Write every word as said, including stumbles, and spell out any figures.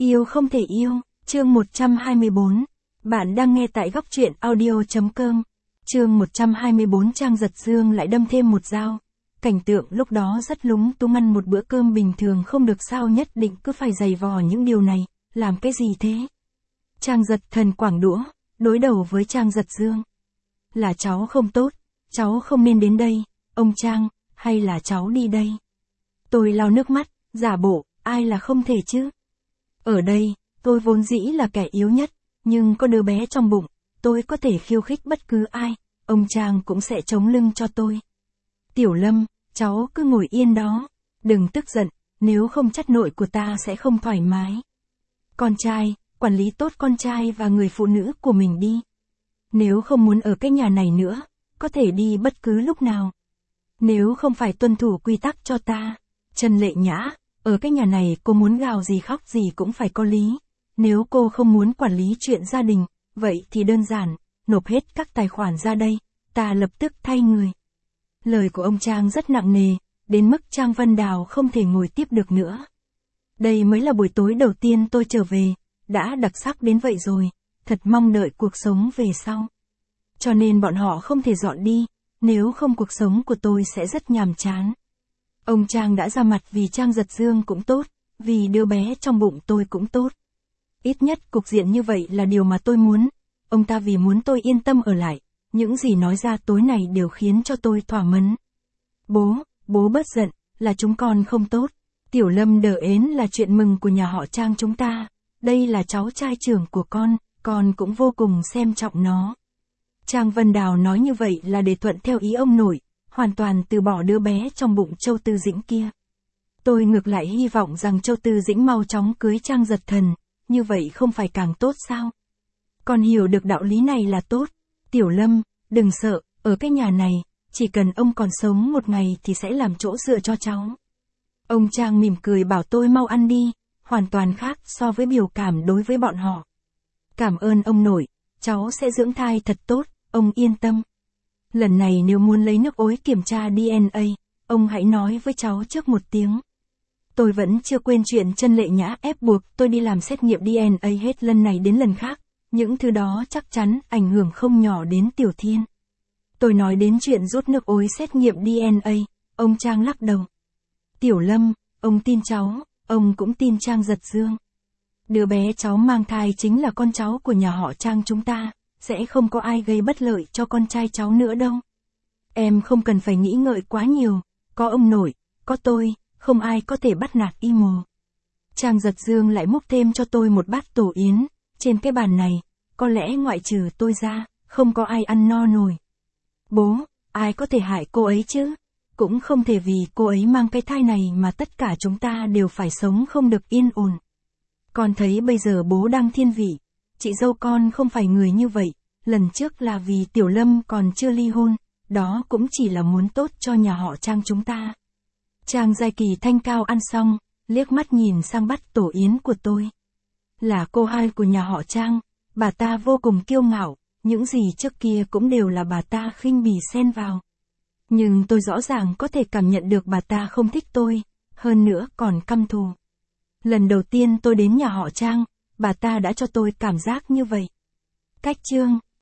Yêu không thể yêu, chương một trăm hai mươi bốn. Bạn đang nghe tại góc truyện audio.com. Chương một trăm hai mươi bốn. Trang giật dương lại đâm thêm một dao. Cảnh tượng lúc đó rất lúng túng, ăn một bữa cơm bình thường không được sao nhất định cứ phải giày vò những điều này, làm cái gì thế? Trang giật thần quảng đũa, đối đầu với Trang giật dương. Là cháu không tốt, cháu không nên đến đây, ông Trang, hay là cháu đi đây? Tôi lau nước mắt, giả bộ, ai là không thể chứ? Ở đây, tôi vốn dĩ là kẻ yếu nhất, nhưng có đứa bé trong bụng, tôi có thể khiêu khích bất cứ ai, ông Trang cũng sẽ chống lưng cho tôi. Tiểu Lâm, cháu cứ ngồi yên đó, đừng tức giận, nếu không chắc nội của ta sẽ không thoải mái. Con trai, quản lý tốt con trai và người phụ nữ của mình đi. Nếu không muốn ở cái nhà này nữa, có thể đi bất cứ lúc nào. Nếu không phải tuân thủ quy tắc cho ta, Trần Lệ Nhã, ở cái nhà này cô muốn gào gì khóc gì cũng phải có lý. Nếu cô không muốn quản lý chuyện gia đình, vậy thì đơn giản, nộp hết các tài khoản ra đây, ta lập tức thay người. Lời của ông Trang rất nặng nề, đến mức Trang Vân Đào không thể ngồi tiếp được nữa. Đây mới là buổi tối đầu tiên tôi trở về, đã đặc sắc đến vậy rồi, thật mong đợi cuộc sống về sau. Cho nên bọn họ không thể dọn đi, nếu không cuộc sống của tôi sẽ rất nhàm chán. Ông Trang đã ra mặt vì Trang giật dương cũng tốt, vì đứa bé trong bụng tôi cũng tốt. Ít nhất cục diện như vậy là điều mà tôi muốn, ông ta vì muốn tôi yên tâm ở lại, những gì nói ra tối này đều khiến cho tôi thỏa mãn. Bố, bố bớt giận, là chúng con không tốt. Tiểu Lâm đờ ến là chuyện mừng của nhà họ Trang chúng ta, đây là cháu trai trưởng của con, con cũng vô cùng xem trọng nó. Trang Vân Đào nói như vậy là để thuận theo ý ông nội, hoàn toàn từ bỏ đứa bé trong bụng Châu Tư Dĩnh kia. Tôi ngược lại hy vọng rằng Châu Tư Dĩnh mau chóng cưới Trang giật thần, như vậy không phải càng tốt sao? Con hiểu được đạo lý này là tốt. Tiểu Lâm, đừng sợ, ở cái nhà này, chỉ cần ông còn sống một ngày thì sẽ làm chỗ dựa cho cháu. Ông Trang mỉm cười bảo tôi mau ăn đi, hoàn toàn khác so với biểu cảm đối với bọn họ. Cảm ơn ông nội, cháu sẽ dưỡng thai thật tốt, ông yên tâm. Lần này nếu muốn lấy nước ối kiểm tra đê en a, ông hãy nói với cháu trước một tiếng. Tôi vẫn chưa quên chuyện Trần Lệ Nhã ép buộc tôi đi làm xét nghiệm đê en a hết lần này đến lần khác, những thứ đó chắc chắn ảnh hưởng không nhỏ đến Tiểu Thiên. Tôi nói đến chuyện rút nước ối xét nghiệm đê en a, ông Trang lắc đầu. Tiểu Lâm, ông tin cháu, ông cũng tin Trang giật dương. Đứa bé cháu mang thai chính là con cháu của nhà họ Trang chúng ta, sẽ không có ai gây bất lợi cho con trai cháu nữa đâu. Em không cần phải nghĩ ngợi quá nhiều, có ông nội, có tôi, không ai có thể bắt nạt y mồ. Trang giật dương lại múc thêm cho tôi một bát tổ yến, trên cái bàn này, có lẽ ngoại trừ tôi ra, không có ai ăn no nổi. Bố, ai có thể hại cô ấy chứ? Cũng không thể vì cô ấy mang cái thai này mà tất cả chúng ta đều phải sống không được yên ổn. Con thấy bây giờ bố đang thiên vị, chị dâu con không phải người như vậy, lần trước là vì Tiểu Lâm còn chưa ly hôn, đó cũng chỉ là muốn tốt cho nhà họ Trang chúng ta. Trang Giai Kỳ thanh cao ăn xong, liếc mắt nhìn sang bát tổ yến của tôi. Là cô hai của nhà họ Trang, bà ta vô cùng kiêu ngạo, những gì trước kia cũng đều là bà ta khinh bỉ xen vào. Nhưng tôi rõ ràng có thể cảm nhận được bà ta không thích tôi, hơn nữa còn căm thù. Lần đầu tiên tôi đến nhà họ Trang, bà ta đã cho tôi cảm giác như vậy. Cách chương